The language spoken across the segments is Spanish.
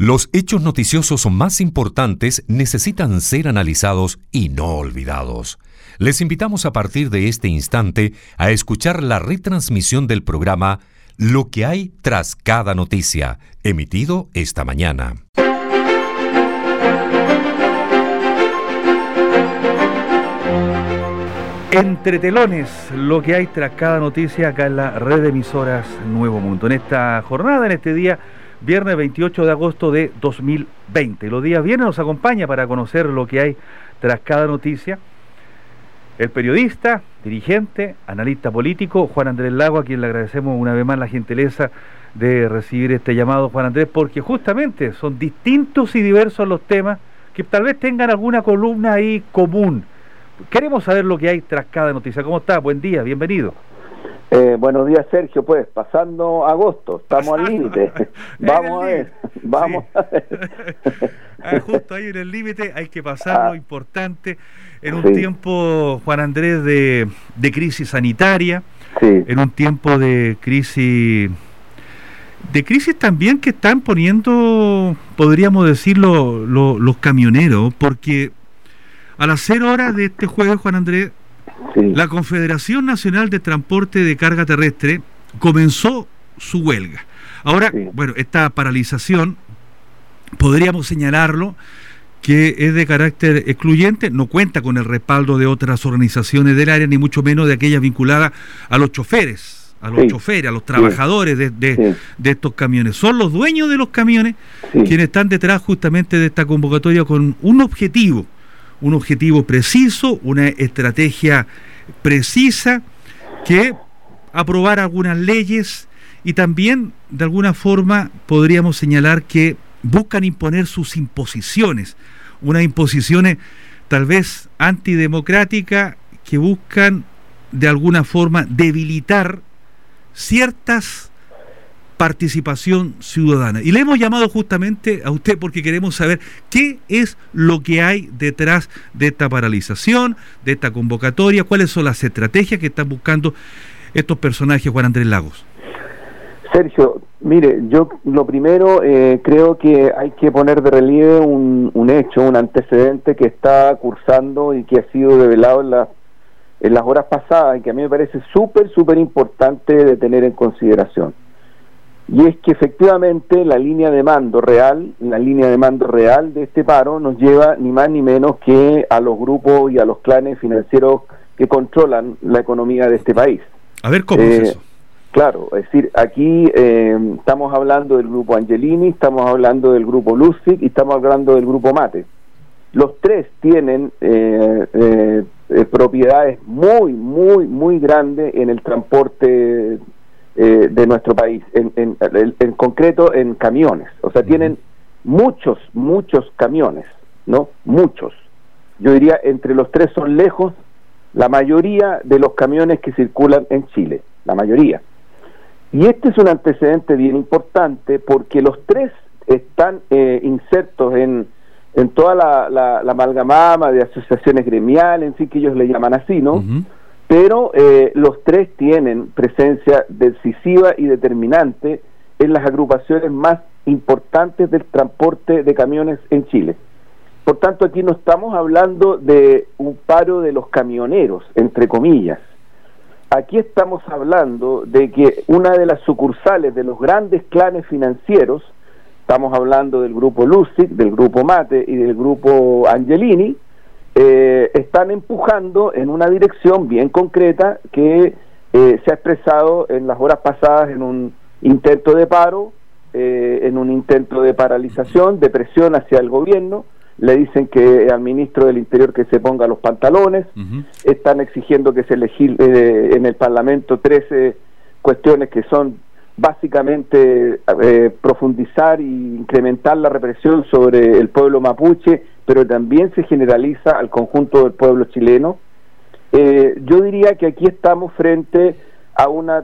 Los hechos noticiosos más importantes necesitan ser analizados y no olvidados. Les invitamos a partir de este instante a escuchar la retransmisión del programa Lo que hay tras cada noticia, emitido esta mañana. Entre telones, lo que hay tras cada noticia acá en la red de emisoras Nuevo Mundo. En esta jornada, en este día, viernes 28 de agosto de 2020. Los días viernes nos acompaña para conocer lo que hay tras cada noticia el periodista, dirigente, analista político, Juan Andrés Lago, a quien le agradecemos una vez más la gentileza de recibir este llamado, Juan Andrés, porque justamente son distintos y diversos los temas que tal vez tengan alguna columna ahí común. Queremos saber lo que hay tras cada noticia. ¿Cómo está? Buen día, bienvenido. Buenos días, Sergio. Pues pasando agosto, estamos al límite. Vamos a ver. Justo ahí en el límite hay que pasar lo importante en un tiempo, Juan Andrés, de crisis sanitaria, en un tiempo de crisis también que están poniendo, podríamos decirlo, los camioneros, porque a las 0 horas de este jueves, Juan Andrés, la Confederación Nacional de Transporte de Carga Terrestre comenzó su huelga. Ahora, bueno, esta paralización, podríamos señalarlo, que es de carácter excluyente, no cuenta con el respaldo de otras organizaciones del área, ni mucho menos de aquellas vinculadas a los choferes, a los trabajadores de estos camiones. Son los dueños de los camiones quienes están detrás justamente de esta convocatoria con un objetivo preciso, una estrategia precisa, que aprobar algunas leyes y también, de alguna forma, podríamos señalar que buscan imponer sus imposiciones, unas imposiciones tal vez antidemocráticas que buscan, de alguna forma, debilitar ciertas participación ciudadana. Y le hemos llamado justamente a usted porque queremos saber qué es lo que hay detrás de esta paralización, de esta convocatoria, cuáles son las estrategias que están buscando estos personajes, Juan Andrés Lagos. Sergio, mire, yo lo primero creo que hay que poner de relieve un hecho, un antecedente que está cursando y que ha sido develado en las horas pasadas y que a mí me parece súper importante de tener en consideración. Y es que efectivamente la línea de mando real de este paro nos lleva ni más ni menos que a los grupos y a los clanes financieros que controlan la economía de este país. A ver, ¿cómo es eso? Claro, es decir, aquí estamos hablando del grupo Angelini, estamos hablando del grupo Lustig y estamos hablando del grupo Mate. Los tres tienen propiedades muy grandes en el transporte de nuestro país, en concreto en camiones. O sea, tienen muchos camiones, ¿no? Muchos. Yo diría, entre los tres son lejos la mayoría de los camiones que circulan en Chile, la mayoría. Y este es un antecedente bien importante porque los tres están insertos en toda la amalgamama de asociaciones gremiales, en fin, que ellos le llaman así, ¿no? Pero los tres tienen presencia decisiva y determinante en las agrupaciones más importantes del transporte de camiones en Chile. Por tanto, aquí no estamos hablando de un paro de los camioneros, entre comillas. Aquí estamos hablando de que una de las sucursales de los grandes clanes financieros, estamos hablando del grupo Lustig, del grupo Mate y del grupo Angelini, están empujando en una dirección bien concreta que se ha expresado en las horas pasadas en un intento de paro, en un intento de paralización, de presión hacia el gobierno. Le dicen que al ministro del Interior que se ponga los pantalones. Están exigiendo que se legisle en el Parlamento 13 cuestiones que son básicamente profundizar e incrementar la represión sobre el pueblo mapuche, pero también se generaliza al conjunto del pueblo chileno. Yo diría que aquí estamos frente a una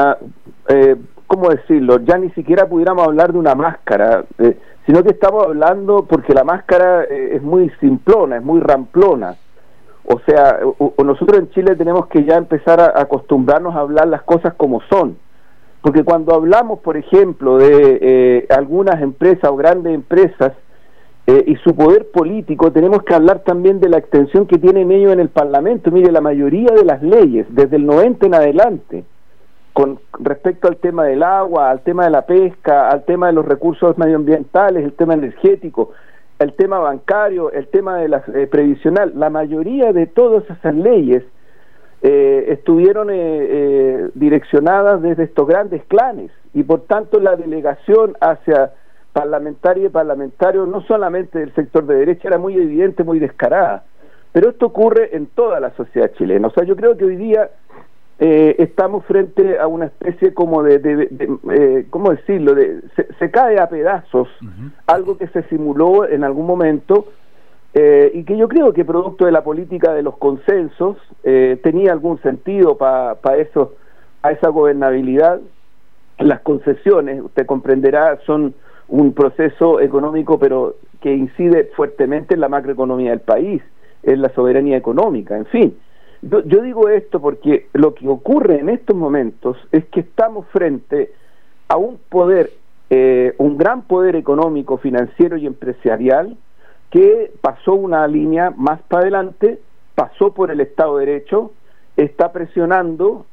¿cómo decirlo? Ya ni siquiera pudiéramos hablar de una máscara, sino que estamos hablando, porque la máscara es muy simplona, es muy ramplona. O sea, nosotros en Chile tenemos que ya empezar a acostumbrarnos a hablar las cosas como son. porque cuando hablamos, por ejemplo, de algunas empresas o grandes empresas y su poder político, tenemos que hablar también de la extensión que tienen ellos en el Parlamento. Mire, la mayoría de las leyes, desde el 90 en adelante, con respecto al tema del agua, al tema de la pesca, al tema de los recursos medioambientales, el tema energético, el tema bancario, el tema de la previsional, la mayoría de todas esas leyes estuvieron direccionadas desde estos grandes clanes, y por tanto la delegación hacia parlamentarios y parlamentarios, no solamente del sector de derecha, era muy evidente, muy descarada. Pero esto ocurre en toda la sociedad chilena. O sea, yo creo que hoy día estamos frente a una especie como ¿cómo decirlo? Se cae a pedazos algo que se simuló en algún momento, y que yo creo que producto de la política de los consensos tenía algún sentido para esa gobernabilidad. Las concesiones, usted comprenderá, son un proceso económico, pero que incide fuertemente en la macroeconomía del país, en la soberanía económica, en fin. Yo digo esto porque lo que ocurre en estos momentos es que estamos frente a un poder, un gran poder económico, financiero y empresarial, que pasó una línea más para adelante, pasó por el Estado de Derecho, está presionando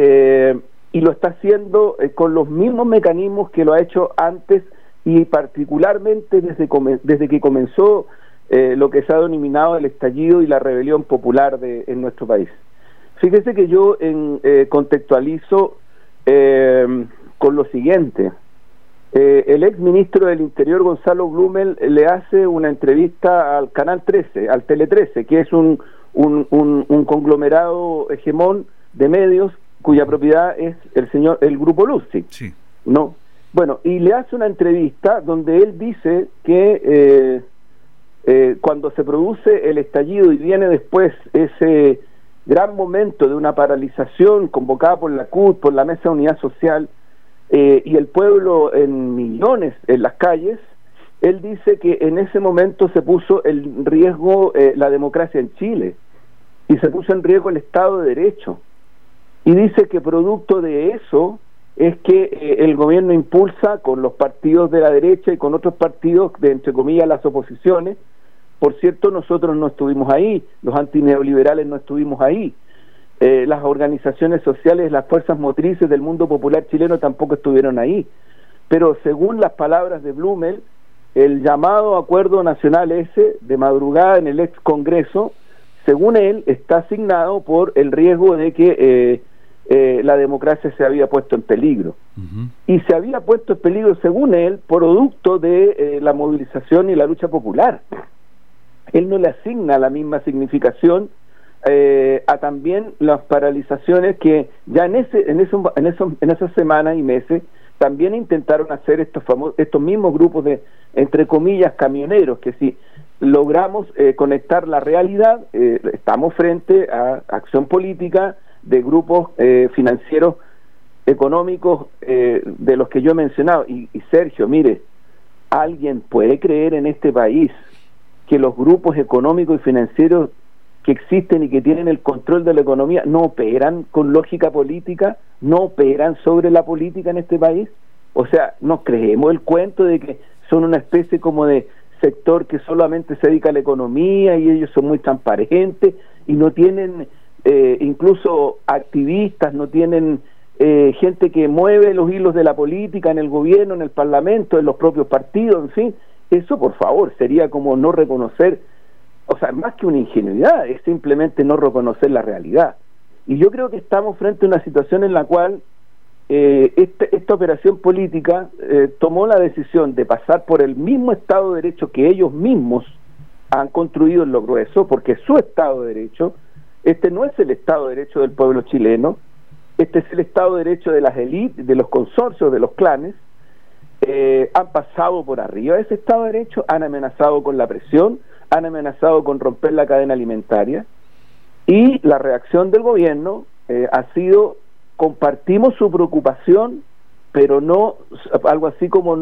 y lo está haciendo con los mismos mecanismos que lo ha hecho antes, y particularmente desde que comenzó lo que se ha denominado el estallido y la rebelión popular en nuestro país. Fíjese que yo contextualizo con lo siguiente. El ex ministro del Interior, Gonzalo Blumel, le hace una entrevista al Canal 13, al Tele 13, que es un conglomerado hegemón de medios cuya propiedad es el Grupo Lucy. Sí. ¿No? Bueno, y le hace una entrevista donde él dice que cuando se produce el estallido y viene después ese gran momento de una paralización convocada por la CUT, por la Mesa de Unidad Social, y el pueblo en millones en las calles, él dice que en ese momento se puso en riesgo la democracia en Chile, y se puso en riesgo el Estado de Derecho, y dice que producto de eso es que el gobierno impulsa con los partidos de la derecha y con otros partidos de, entre comillas, las oposiciones. Por cierto, nosotros no estuvimos ahí, los antineoliberales no estuvimos ahí, las organizaciones sociales, las fuerzas motrices del mundo popular chileno tampoco estuvieron ahí, pero según las palabras de Blumel, el llamado acuerdo nacional ese de madrugada en el ex Congreso, según él, está asignado por el riesgo de que la democracia se había puesto en peligro. Y se había puesto en peligro, según él, producto de la movilización y la lucha popular. Él no le asigna la misma significación a también las paralizaciones que ya en esas semanas y meses también intentaron hacer estos mismos grupos de, entre comillas, camioneros, que si logramos conectar la realidad, estamos frente a acción política de grupos financieros, económicos, de los que yo he mencionado. Y Sergio, mire, ¿alguien puede creer en este país que los grupos económicos y financieros que existen y que tienen el control de la economía no operan con lógica política, no operan sobre la política en este país? O sea, ¿nos creemos el cuento de que son una especie como de sector que solamente se dedica a la economía y ellos son muy transparentes y no tienen incluso activistas, no tienen gente que mueve los hilos de la política en el gobierno, en el parlamento, en los propios partidos, en fin? Eso, por favor, sería como no reconocer, o sea, más que una ingenuidad, es simplemente no reconocer la realidad. Y yo creo que estamos frente a una situación en la cual esta operación política tomó la decisión de pasar por el mismo Estado de Derecho que ellos mismos han construido en lo grueso, porque es su Estado de Derecho. Este no es el Estado de Derecho del pueblo chileno, este es el Estado de Derecho de las élites, de los consorcios, de los clanes. Han pasado por arriba de ese Estado de Derecho, han amenazado con la presión, han amenazado con romper la cadena alimentaria, y la reacción del gobierno ha sido: compartimos su preocupación, pero no algo así como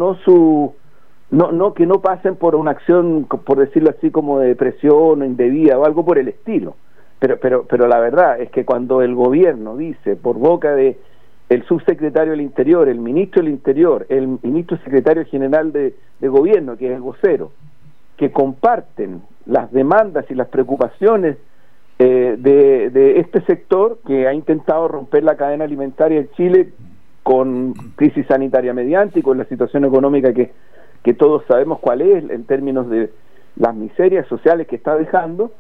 no que no pasen por una acción, por decirlo así, como de presión o indebida o algo por el estilo. Pero la verdad es que cuando el gobierno dice por boca de el subsecretario del Interior, el ministro del Interior, el ministro secretario general de Gobierno, que es el vocero, que comparten las demandas y las preocupaciones de este sector que ha intentado romper la cadena alimentaria en Chile con crisis sanitaria mediante y con la situación económica que todos sabemos cuál es en términos de las miserias sociales que está dejando,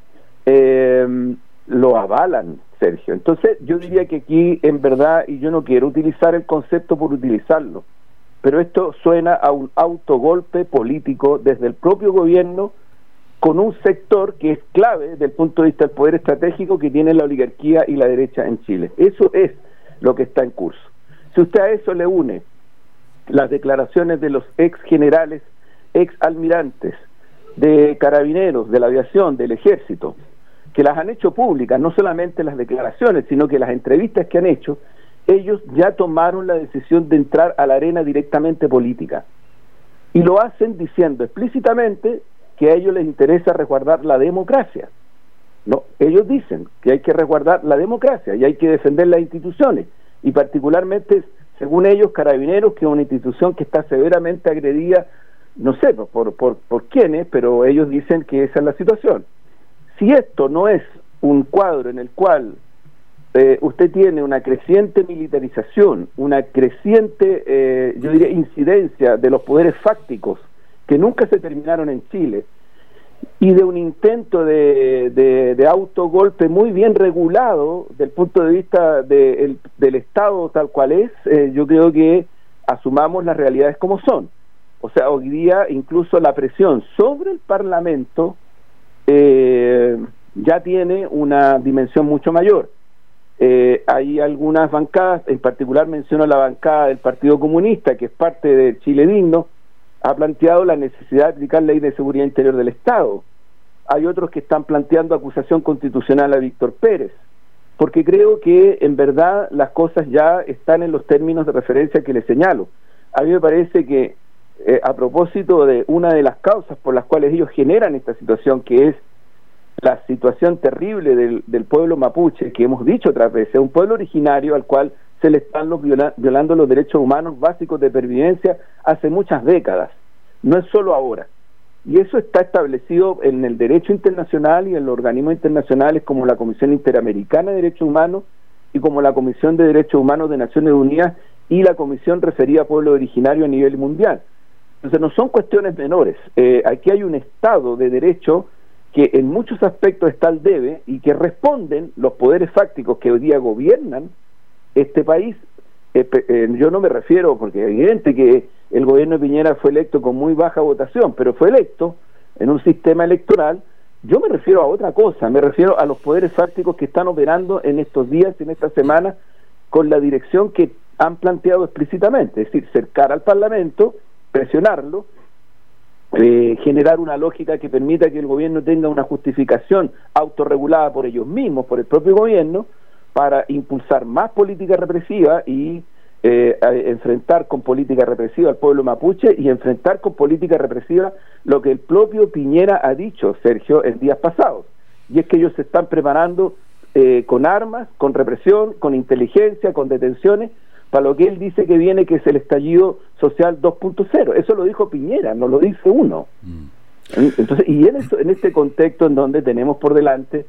lo avalan, Sergio. Entonces yo diría que aquí en verdad, y yo no quiero utilizar el concepto por utilizarlo, pero esto suena a un autogolpe político desde el propio gobierno con un sector que es clave desde el punto de vista del poder estratégico que tiene la oligarquía y la derecha en Chile. Eso es lo que está en curso. Si usted a eso le une las declaraciones de los ex generales, ex almirantes, de carabineros, de la aviación, del ejército, que las han hecho públicas, no solamente las declaraciones, sino que las entrevistas que han hecho, ellos ya tomaron la decisión de entrar a la arena directamente política. Y lo hacen diciendo explícitamente que a ellos les interesa resguardar la democracia. No, ellos dicen que hay que resguardar la democracia y hay que defender las instituciones, y particularmente, según ellos, Carabineros, que es una institución que está severamente agredida, no sé por quiénes, pero ellos dicen que esa es la situación. Si esto no es un cuadro en el cual usted tiene una creciente militarización, una creciente, yo diría, incidencia de los poderes fácticos que nunca se terminaron en Chile, y de un intento de autogolpe muy bien regulado del punto de vista del Estado tal cual es, yo creo que asumamos las realidades como son. O sea, hoy día incluso la presión sobre el Parlamento ya tiene una dimensión mucho mayor. Hay algunas bancadas, en particular menciono la bancada del Partido Comunista, que es parte de Chile Digno, ha planteado la necesidad de aplicar ley de seguridad interior del Estado. Hay otros que están planteando acusación constitucional a Víctor Pérez, porque creo que en verdad las cosas ya están en los términos de referencia que les señalo. A mí me parece que a propósito de una de las causas por las cuales ellos generan esta situación, que es la situación terrible del pueblo mapuche, que hemos dicho otras veces, un pueblo originario al cual se le están violando los derechos humanos básicos de pervivencia hace muchas décadas, no es solo ahora, y eso está establecido en el derecho internacional y en los organismos internacionales como la Comisión Interamericana de Derechos Humanos y como la Comisión de Derechos Humanos de Naciones Unidas y la Comisión referida a pueblo originario a nivel mundial. Entonces no son cuestiones menores, aquí hay un Estado de Derecho que en muchos aspectos está al debe y que responden los poderes fácticos que hoy día gobiernan este país. Yo no me refiero, porque es evidente que el gobierno de Piñera fue electo con muy baja votación, pero fue electo en un sistema electoral. Yo me refiero a otra cosa, me refiero a los poderes fácticos que están operando en estos días, en esta semana, con la dirección que han planteado explícitamente, es decir, cercar al Parlamento, presionarlo, generar una lógica que permita que el gobierno tenga una justificación autorregulada por ellos mismos, por el propio gobierno, para impulsar más política represiva y enfrentar con política represiva al pueblo mapuche y enfrentar con política represiva lo que el propio Piñera ha dicho, Sergio, en días pasados, y es que ellos se están preparando con armas, con represión, con inteligencia, con detenciones, para lo que él dice que viene, que es el estallido social 2.0. Eso lo dijo Piñera, no lo dice uno. Entonces, y en este contexto en donde tenemos por delante,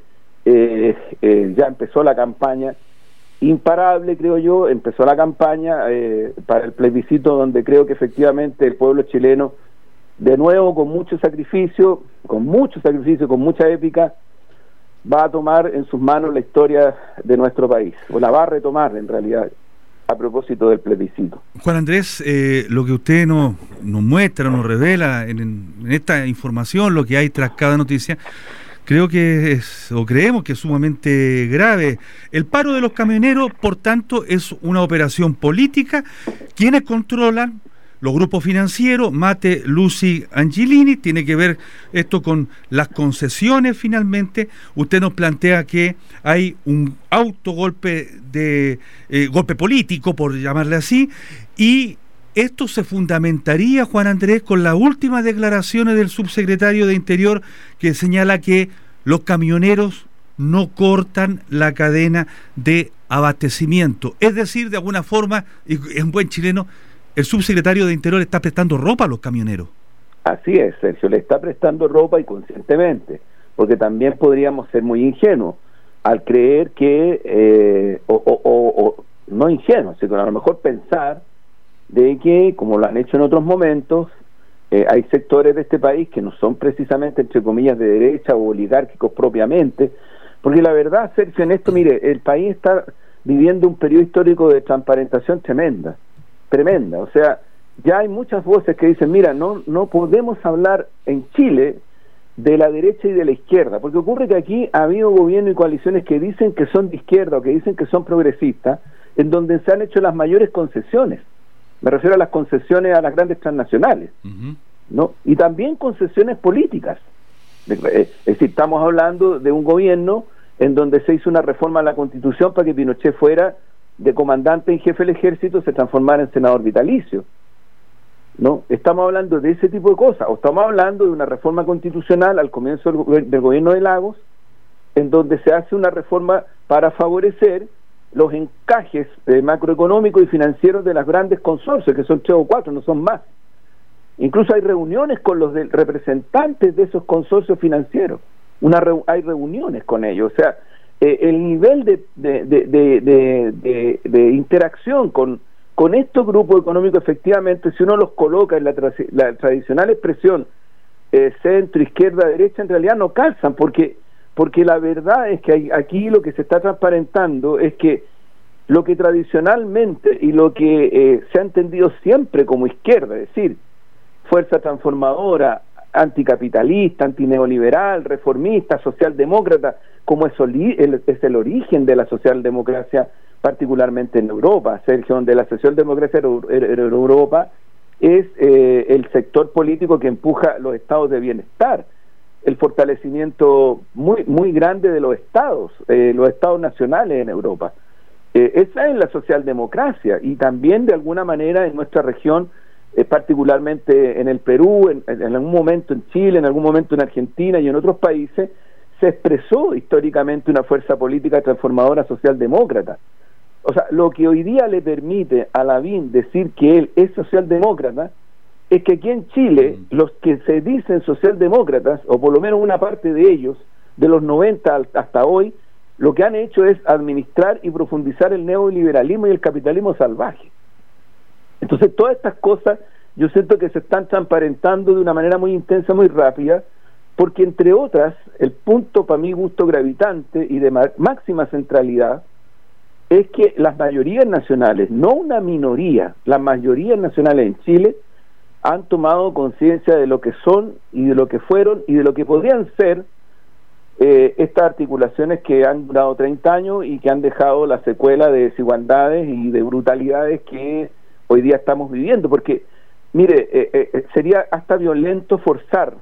ya empezó la campaña imparable, creo yo, empezó la campaña para el plebiscito, donde creo que efectivamente el pueblo chileno, de nuevo con mucho sacrificio, con mucha épica, va a tomar en sus manos la historia de nuestro país, o la va a retomar en realidad, a propósito del plebiscito. Juan Andrés, lo que usted nos muestra, nos revela en esta información, lo que hay tras cada noticia, creo que creemos que es sumamente grave. El paro de los camioneros, por tanto, es una operación política. Quienes controlan los grupos financieros, Mate, Lucy, Angelini, tiene que ver esto con las concesiones finalmente. Usted nos plantea que hay un autogolpe golpe político, por llamarle así, y esto se fundamentaría, Juan Andrés, con las últimas declaraciones del subsecretario de Interior, que señala que los camioneros no cortan la cadena de abastecimiento. Es decir, de alguna forma, y en buen chileno, el subsecretario de Interior está prestando ropa a los camioneros. Así es, Sergio, le está prestando ropa y conscientemente, porque también podríamos ser muy ingenuos al creer que, no ingenuos, sino a lo mejor pensar de que, como lo han hecho en otros momentos, hay sectores de este país que no son precisamente, entre comillas, de derecha o oligárquicos propiamente, porque la verdad, Sergio, en esto, mire, el país está viviendo un periodo histórico de transparentación tremenda, o sea, ya hay muchas voces que dicen, mira, no podemos hablar en Chile de la derecha y de la izquierda, porque ocurre que aquí ha habido gobierno y coaliciones que dicen que son de izquierda o que dicen que son progresistas, en donde se han hecho las mayores concesiones. Me refiero a las concesiones a las grandes transnacionales, ¿no? Y también concesiones políticas. Es decir, estamos hablando de un gobierno en donde se hizo una reforma a la Constitución para que Pinochet fuera de comandante en jefe del ejército, se transformara en senador vitalicio, ¿no? Estamos hablando de ese tipo de cosas, o estamos hablando de una reforma constitucional al comienzo del gobierno de Lagos, en donde se hace una reforma para favorecer los encajes macroeconómicos y financieros de las grandes consorcios, que son 3 o 4, no son más. Incluso hay reuniones con los representantes de esos consorcios financieros, hay reuniones con ellos, o sea, el nivel de interacción con estos grupos económicos, efectivamente, si uno los coloca en la tradicional expresión centro, izquierda, derecha, en realidad no calzan, porque la verdad es que aquí lo que se está transparentando es que lo que tradicionalmente y lo que se ha entendido siempre como izquierda, es decir, fuerza transformadora, anticapitalista, antineoliberal, reformista, socialdemócrata, como es el origen de la socialdemocracia, particularmente en Europa, Sergio, donde la socialdemocracia en Europa es el sector político que empuja los estados de bienestar, el fortalecimiento muy grande de los estados nacionales en Europa. Esa es la socialdemocracia, y también de alguna manera en nuestra región, particularmente en el Perú, en algún momento en Chile, en algún momento en Argentina y en otros países, se expresó históricamente una fuerza política transformadora socialdemócrata. O sea, lo que hoy día le permite a Lavín decir que él es socialdemócrata es que aquí en Chile los que se dicen socialdemócratas, o por lo menos una parte de ellos, de los 90 hasta hoy, lo que han hecho es administrar y profundizar el neoliberalismo y el capitalismo salvaje. Entonces todas estas cosas yo siento que se están transparentando de una manera muy intensa, muy rápida, porque entre otras, el punto para mi gusto gravitante y de máxima centralidad es que las mayorías nacionales, no una minoría, las mayorías nacionales en Chile han tomado conciencia de lo que son y de lo que fueron y de lo que podrían ser estas articulaciones que han durado 30 años y que han dejado la secuela de desigualdades y de brutalidades que hoy día estamos viviendo, porque mire, sería hasta violento forzar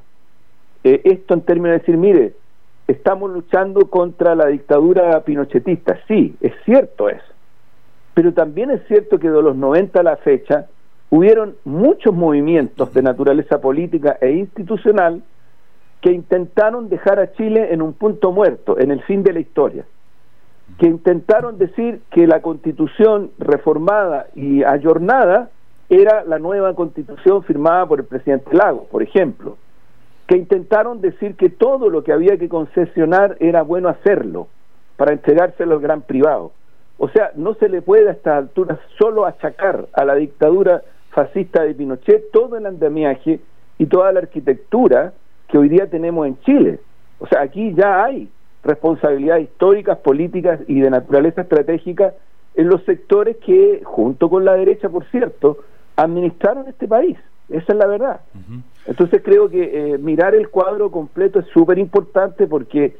esto en términos de decir, mire, estamos luchando contra la dictadura pinochetista. Sí, es cierto eso, pero también es cierto que de los 90 a la fecha hubieron muchos movimientos de naturaleza política e institucional que intentaron dejar a Chile en un punto muerto, en el fin de la historia, que intentaron decir que la Constitución reformada y ayornada era la nueva Constitución firmada por el presidente Lagos, por ejemplo, que intentaron decir que todo lo que había que concesionar era bueno hacerlo para entregárselo al gran privado. O sea, no se le puede a estas alturas solo achacar a la dictadura fascista de Pinochet todo el andamiaje y toda la arquitectura que hoy día tenemos en Chile. O sea, aquí ya hay responsabilidades históricas, políticas y de naturaleza estratégica en los sectores que, junto con la derecha, por cierto, administraron este país. Esa es la verdad. Entonces creo que mirar el cuadro completo es súper importante, porque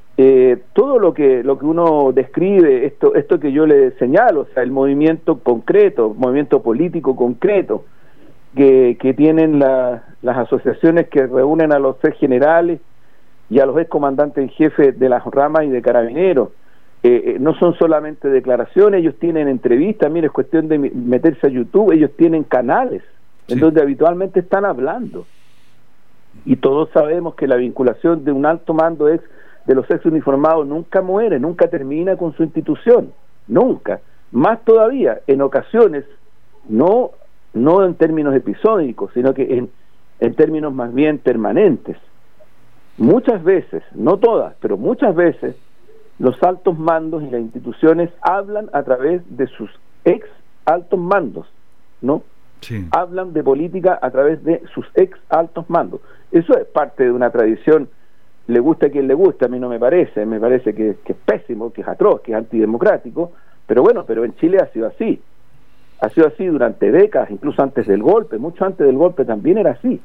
todo lo que uno describe, esto que yo le señalo, o sea, el movimiento concreto, movimiento político concreto que tienen las asociaciones que reúnen a los ex generales y a los ex comandantes en jefe de las ramas y de carabineros, no son solamente declaraciones, ellos tienen entrevistas. Mire, es cuestión de meterse a YouTube, ellos tienen canales en donde habitualmente están hablando, y todos sabemos que la vinculación de un alto mando ex de los ex uniformados nunca muere, nunca termina con su institución, nunca. Más todavía, en ocasiones, no en términos episódicos, sino que en términos más bien permanentes. Muchas veces, no todas, pero muchas veces, los altos mandos y las instituciones hablan a través de sus ex altos mandos, ¿no? Sí. Hablan de política a través de sus ex altos mandos. Eso es parte de una tradición, le gusta a quien le gusta, a mí no me parece que es pésimo, que es atroz, que es antidemocrático, pero bueno, pero en Chile ha sido así durante décadas, incluso antes del golpe, mucho antes del golpe también era así.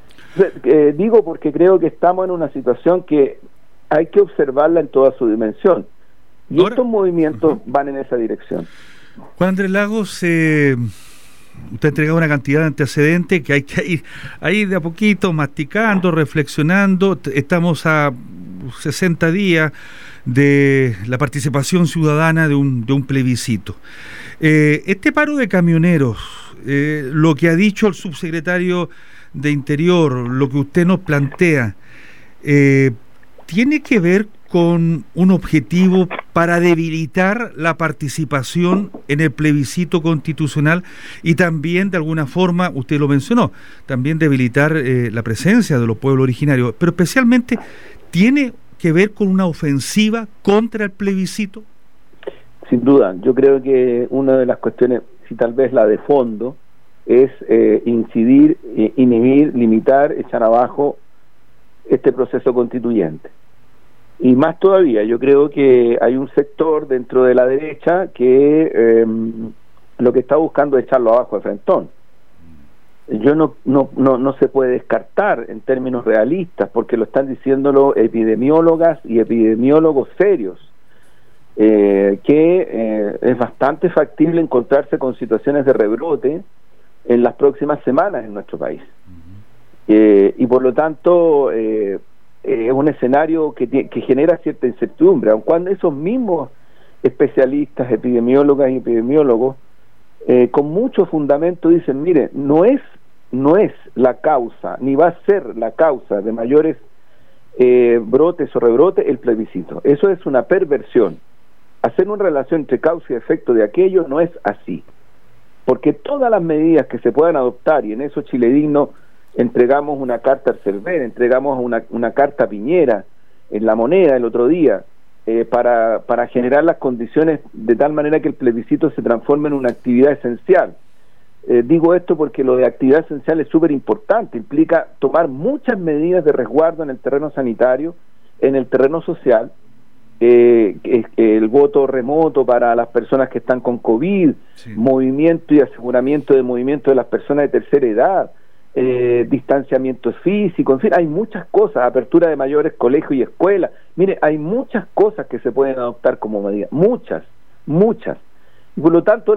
Digo porque creo que estamos en una situación que hay que observarla en toda su dimensión, y estos movimientos van en esa dirección. Juan Andrés Lagos, usted ha entregado una cantidad de antecedentes que hay que ir ahí de a poquito masticando, reflexionando. Estamos a 60 días de la participación ciudadana de un plebiscito. Este paro de camioneros, lo que ha dicho el subsecretario de Interior, lo que usted nos plantea, ¿tiene que ver con un objetivo para debilitar la participación en el plebiscito constitucional y también, de alguna forma, usted lo mencionó, también debilitar la presencia de los pueblos originarios, pero especialmente tiene que ver con una ofensiva contra el plebiscito? Sin duda, yo creo que una de las cuestiones, si tal vez la de fondo, es incidir, inhibir, limitar, echar abajo este proceso constituyente. Y más todavía, yo creo que hay un sector dentro de la derecha que lo que está buscando es echarlo abajo de frentón. Yo no se puede descartar en términos realistas, porque lo están diciéndolo epidemiólogas y epidemiólogos serios, que es bastante factible encontrarse con situaciones de rebrote en las próximas semanas en nuestro país. Y por lo tanto es un escenario que genera cierta incertidumbre, aun cuando esos mismos especialistas, epidemiólogas y epidemiólogos, con mucho fundamento dicen, mire, no es la causa, ni va a ser la causa de mayores brotes o rebrotes el plebiscito. Eso es una perversión. Hacer una relación entre causa y efecto de aquello no es así, porque todas las medidas que se puedan adoptar, y en eso Chile Digno entregamos una carta al CERVEL, entregamos una carta a Piñera en La Moneda el otro día, para generar las condiciones de tal manera que el plebiscito se transforme en una actividad esencial. Digo esto porque lo de actividad esencial es súper importante, implica tomar muchas medidas de resguardo en el terreno sanitario, en el terreno social, el voto remoto para las personas que están con COVID, sí, movimiento y aseguramiento de movimiento de las personas de tercera edad, distanciamiento físico, en fin, hay muchas cosas, apertura de mayores colegios y escuelas. Mire, hay muchas cosas que se pueden adoptar como medida, muchas, y por lo tanto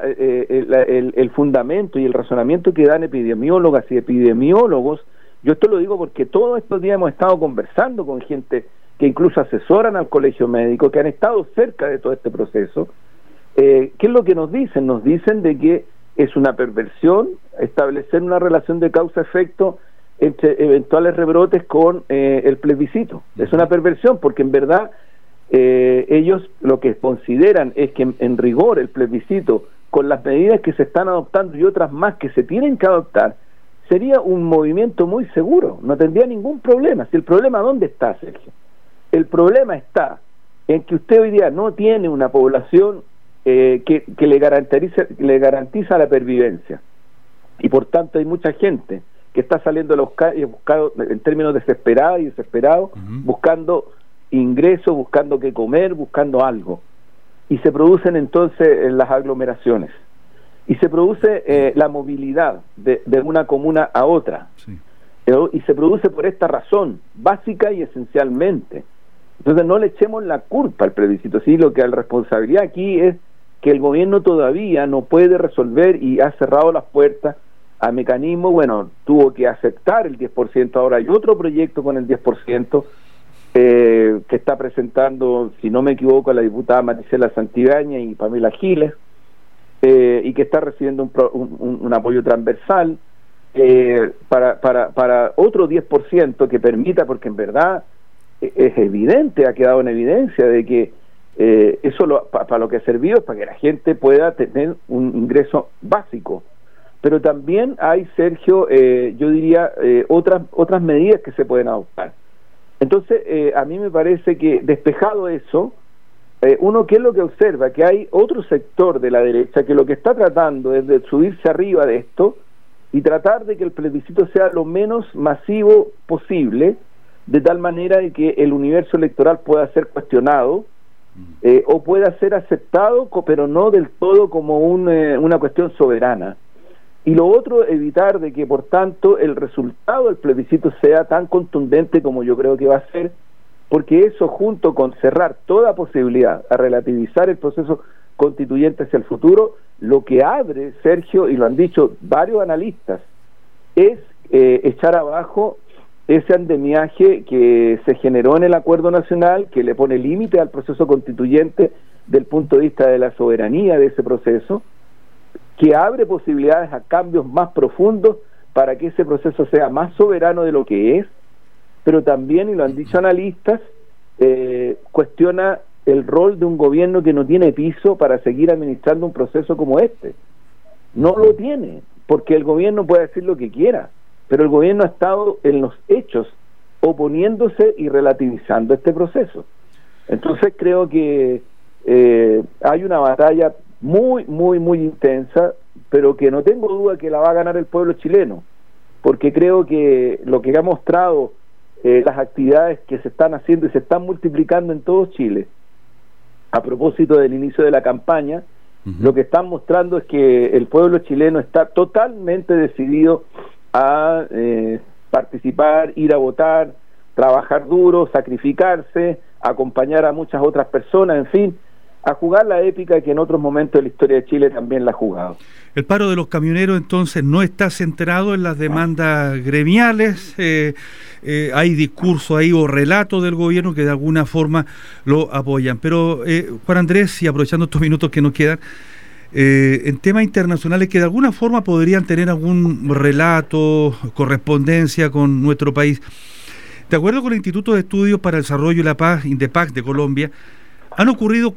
el fundamento y el razonamiento que dan epidemiólogas y epidemiólogos, yo esto lo digo porque todos estos días hemos estado conversando con gente que incluso asesoran al colegio médico, que han estado cerca de todo este proceso. ¿Qué es lo que nos dicen? Nos dicen de que es una perversión establecer una relación de causa-efecto entre eventuales rebrotes con el plebiscito. Es una perversión porque en verdad ellos lo que consideran es que en rigor el plebiscito, con las medidas que se están adoptando y otras más que se tienen que adoptar, sería un movimiento muy seguro, no tendría ningún problema. Si el problema, ¿dónde está, Sergio? El problema está en que usted hoy día no tiene una población que le garantiza la pervivencia, y por tanto hay mucha gente que está saliendo de los calles buscando, en términos desesperados, buscando ingresos, buscando qué comer, buscando algo, y se producen entonces las aglomeraciones, y se produce la movilidad de una comuna a otra, sí, y se produce por esta razón básica y esencialmente. Entonces no le echemos la culpa al plebiscito, sí, lo que la responsabilidad aquí es que el gobierno todavía no puede resolver y ha cerrado las puertas a mecanismos. Bueno, tuvo que aceptar el 10%, ahora hay otro proyecto con el 10%, que está presentando, si no me equivoco, la diputada Marisela Santibáñez y Pamela Giles, y que está recibiendo un apoyo transversal para otro 10% que permita, porque en verdad es evidente, ha quedado en evidencia de que eso para lo que ha servido es para que la gente pueda tener un ingreso básico. Pero también hay, Sergio, yo diría, otras medidas que se pueden adoptar. Entonces, a mí me parece que, despejado eso, uno, ¿qué es lo que observa? Que hay otro sector de la derecha que lo que está tratando es de subirse arriba de esto y tratar de que el plebiscito sea lo menos masivo posible, de tal manera de que el universo electoral pueda ser cuestionado o pueda ser aceptado, pero no del todo como una cuestión soberana. Y lo otro, evitar de que, por tanto, el resultado del plebiscito sea tan contundente como yo creo que va a ser, porque eso, junto con cerrar toda posibilidad a relativizar el proceso constituyente hacia el futuro, lo que abre, Sergio, y lo han dicho varios analistas, es echar abajo ese andamiaje que se generó en el Acuerdo Nacional, que le pone límite al proceso constituyente del punto de vista de la soberanía de ese proceso, que abre posibilidades a cambios más profundos para que ese proceso sea más soberano de lo que es, pero también, y lo han dicho analistas, cuestiona el rol de un gobierno que no tiene piso para seguir administrando un proceso como este. No lo tiene, porque el gobierno puede decir lo que quiera, pero el gobierno ha estado en los hechos oponiéndose y relativizando este proceso. Entonces creo que hay una batalla muy intensa, pero que no tengo duda que la va a ganar el pueblo chileno, porque creo que lo que ha mostrado las actividades que se están haciendo y se están multiplicando en todo Chile, a propósito del inicio de la campaña, lo que están mostrando es que el pueblo chileno está totalmente decidido a participar, ir a votar, trabajar duro, sacrificarse, acompañar a muchas otras personas, en fin, a jugar la épica que en otros momentos de la historia de Chile también la ha jugado. El paro de los camioneros entonces no está centrado en las demandas gremiales, hay discurso ahí o relatos del gobierno que de alguna forma lo apoyan. Pero Juan Andrés, y aprovechando estos minutos que nos quedan, en temas internacionales que de alguna forma podrían tener algún relato, correspondencia con nuestro país. De acuerdo con el Instituto de Estudios para el Desarrollo y la Paz, INDEPAC de Colombia, han ocurrido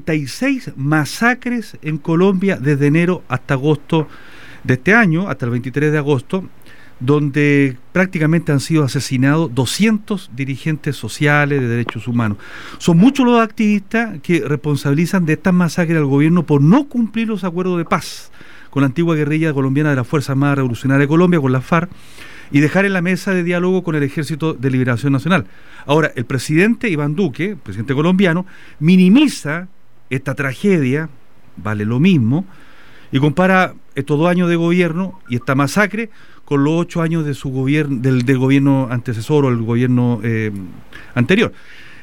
46 masacres en Colombia desde enero hasta agosto de este año, hasta el 23 de agosto, donde prácticamente han sido asesinados 200 dirigentes sociales de derechos humanos. Son muchos los activistas que responsabilizan de estas masacres al gobierno por no cumplir los acuerdos de paz con la antigua guerrilla colombiana de la Fuerza Armada Revolucionaria de Colombia, con la FARC, y dejar en la mesa de diálogo con el Ejército de Liberación Nacional. Ahora, el presidente Iván Duque, presidente colombiano, minimiza esta tragedia, vale lo mismo, y compara estos 2 años de gobierno y esta masacre con los 8 años de su gobierno, del gobierno antecesor o el gobierno anterior,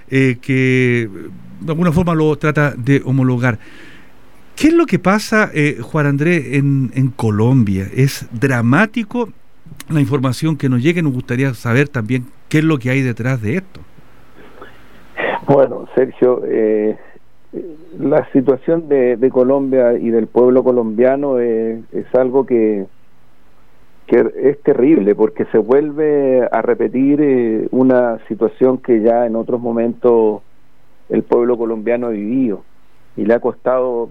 que de alguna forma lo trata de homologar. ¿Qué es lo que pasa, Juan Andrés, en Colombia? ¿Es dramático la información que nos llegue? Nos gustaría saber también qué es lo que hay detrás de esto. Bueno, Sergio, la situación de Colombia y del pueblo colombiano es algo que es terrible, porque se vuelve a repetir una situación que ya en otros momentos el pueblo colombiano ha vivido y le ha costado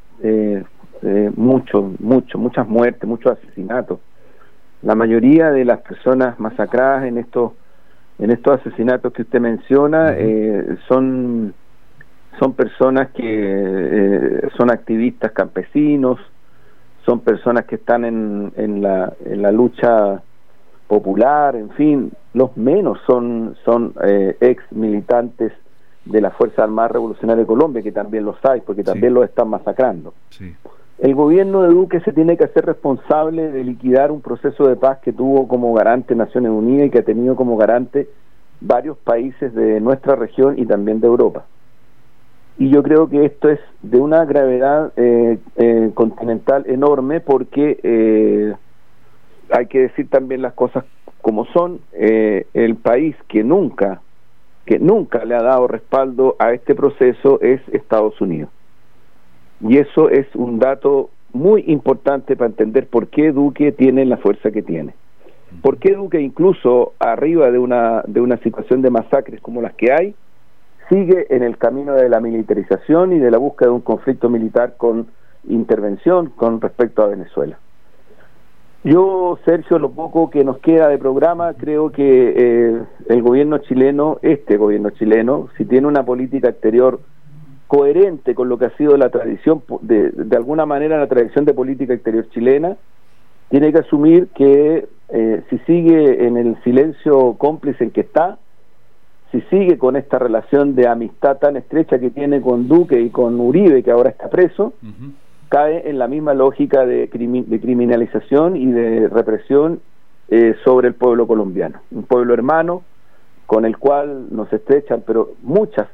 muchas muertes, muchos asesinatos. La mayoría de las personas masacradas en estos asesinatos que usted menciona son personas que son activistas campesinos, son personas que están en la lucha popular, en fin, los menos son ex militantes de la Fuerza Armada Revolucionaria de Colombia, que también los hay, porque también los están masacrando. Sí. El gobierno de Duque se tiene que hacer responsable de liquidar un proceso de paz que tuvo como garante Naciones Unidas y que ha tenido como garante varios países de nuestra región y también de Europa. Y yo creo que esto es de una gravedad continental enorme, porque hay que decir también las cosas como son. El país que nunca le ha dado respaldo a este proceso es Estados Unidos. Y eso es un dato muy importante para entender por qué Duque tiene la fuerza que tiene. ¿Por qué Duque, incluso arriba de una situación de masacres como las que hay, sigue en el camino de la militarización y de la búsqueda de un conflicto militar con intervención con respecto a Venezuela? Yo, Sergio, lo poco que nos queda de programa, creo que el gobierno chileno, si tiene una política exterior coherente con lo que ha sido la tradición, de alguna manera la tradición de política exterior chilena, tiene que asumir que si sigue en el silencio cómplice en que está, si sigue con esta relación de amistad tan estrecha que tiene con Duque y con Uribe, que ahora está preso, cae en la misma lógica de criminalización y de represión sobre el pueblo colombiano, un pueblo hermano con el cual nos estrechan, pero muchas,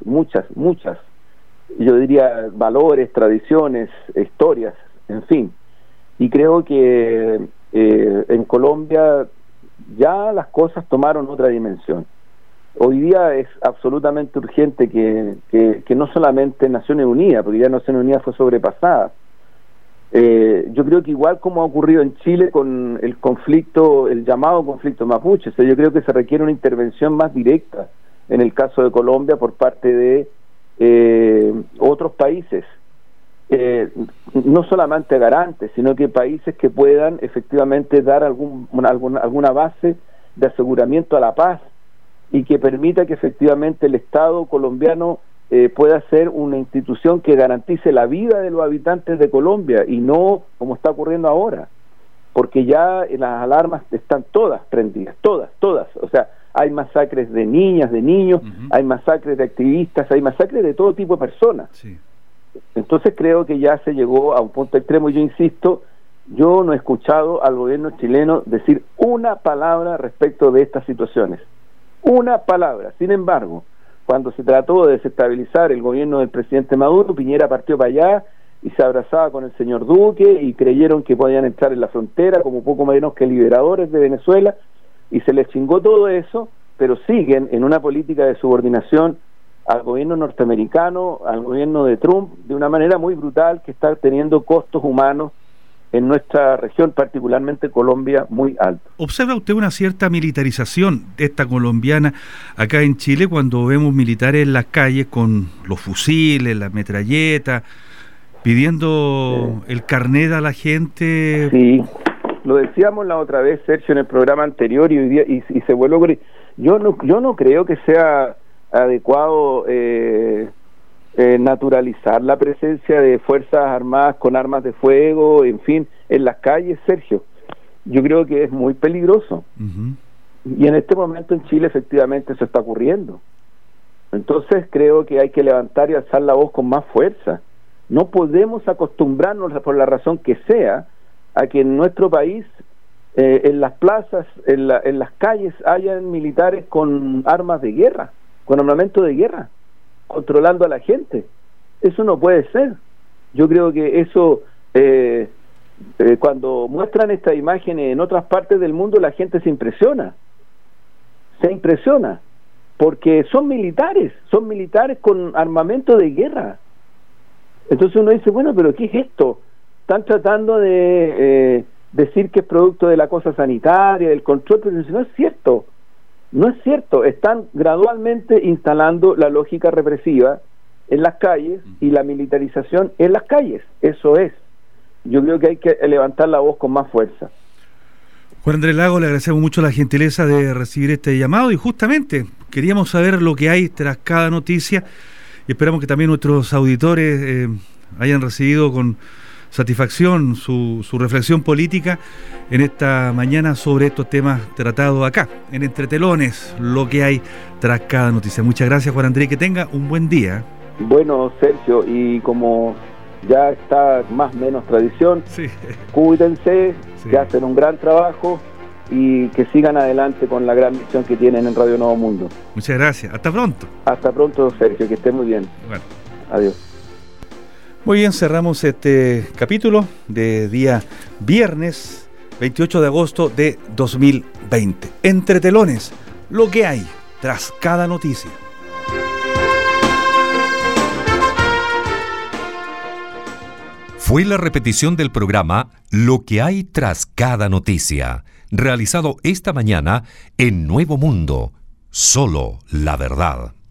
yo diría, valores, tradiciones, historias, en fin. Y creo que en Colombia ya las cosas tomaron otra dimensión. Hoy día es absolutamente urgente que no solamente Naciones Unidas, porque ya Naciones Unidas fue sobrepasada. Yo creo que igual como ha ocurrido en Chile con el conflicto, el llamado conflicto mapuche, o sea, yo creo que se requiere una intervención más directa en el caso de Colombia por parte de otros países, no solamente garantes, sino que países que puedan efectivamente dar alguna base de aseguramiento a la paz y que permita que efectivamente el Estado colombiano pueda ser una institución que garantice la vida de los habitantes de Colombia y no como está ocurriendo ahora, porque ya las alarmas están todas prendidas, todas, o sea, hay masacres de niñas, de niños, hay masacres de activistas, hay masacres de todo tipo de personas. Sí. Entonces creo que ya se llegó a un punto extremo. Yo insisto, yo no he escuchado al gobierno chileno decir una palabra respecto de estas situaciones, una palabra. Sin embargo, cuando se trató de desestabilizar el gobierno del presidente Maduro, Piñera partió para allá y se abrazaba con el señor Duque y creyeron que podían entrar en la frontera como poco menos que liberadores de Venezuela, y se les chingó todo eso, pero siguen en una política de subordinación al gobierno norteamericano, al gobierno de Trump, de una manera muy brutal que está teniendo costos humanos en nuestra región, particularmente Colombia, muy alto. ¿Observa usted una cierta militarización de esta colombiana acá en Chile cuando vemos militares en las calles con los fusiles, las metralletas, pidiendo el carnet a la gente? Sí, lo decíamos la otra vez, Sergio, en el programa anterior, y hoy día y se vuelve. Yo no creo que sea adecuado naturalizar la presencia de fuerzas armadas con armas de fuego, en fin, en las calles, Sergio. Yo creo que es muy peligroso. Y en este momento en Chile efectivamente eso está ocurriendo. Entonces creo que hay que levantar y alzar la voz con más fuerza. No podemos acostumbrarnos, por la razón que sea, a que en nuestro país, en las plazas, en las calles, hayan militares con armas de guerra, con armamento de guerra, controlando a la gente. Eso no puede ser. Yo creo que eso, cuando muestran estas imágenes en otras partes del mundo, la gente se impresiona, porque son militares con armamento de guerra. Entonces uno dice, bueno, pero ¿qué es esto? Están tratando de decir que es producto de la cosa sanitaria, del control, pero no es cierto. No es cierto, están gradualmente instalando la lógica represiva en las calles y la militarización en las calles. Eso es. Yo creo que hay que levantar la voz con más fuerza. Juan Andrés Lagos, le agradecemos mucho la gentileza de recibir este llamado y justamente queríamos saber lo que hay tras cada noticia y esperamos que también nuestros auditores hayan recibido con satisfacción su reflexión política en esta mañana sobre estos temas tratados acá, en Entretelones, lo que hay tras cada noticia. Muchas gracias, Juan Andrés, que tenga un buen día. Bueno, Sergio, y como ya está más o menos tradición, sí. Cuídense, sí. Que hacen un gran trabajo y que sigan adelante con la gran misión que tienen en Radio Nuevo Mundo. Muchas gracias, hasta pronto. Hasta pronto, Sergio, que esté muy bien. Bueno. Adiós. Muy bien, cerramos este capítulo de día viernes 28 de agosto de 2020. Entretelones, lo que hay tras cada noticia. Fue la repetición del programa Lo que hay tras cada noticia, realizado esta mañana en Nuevo Mundo. Solo la verdad.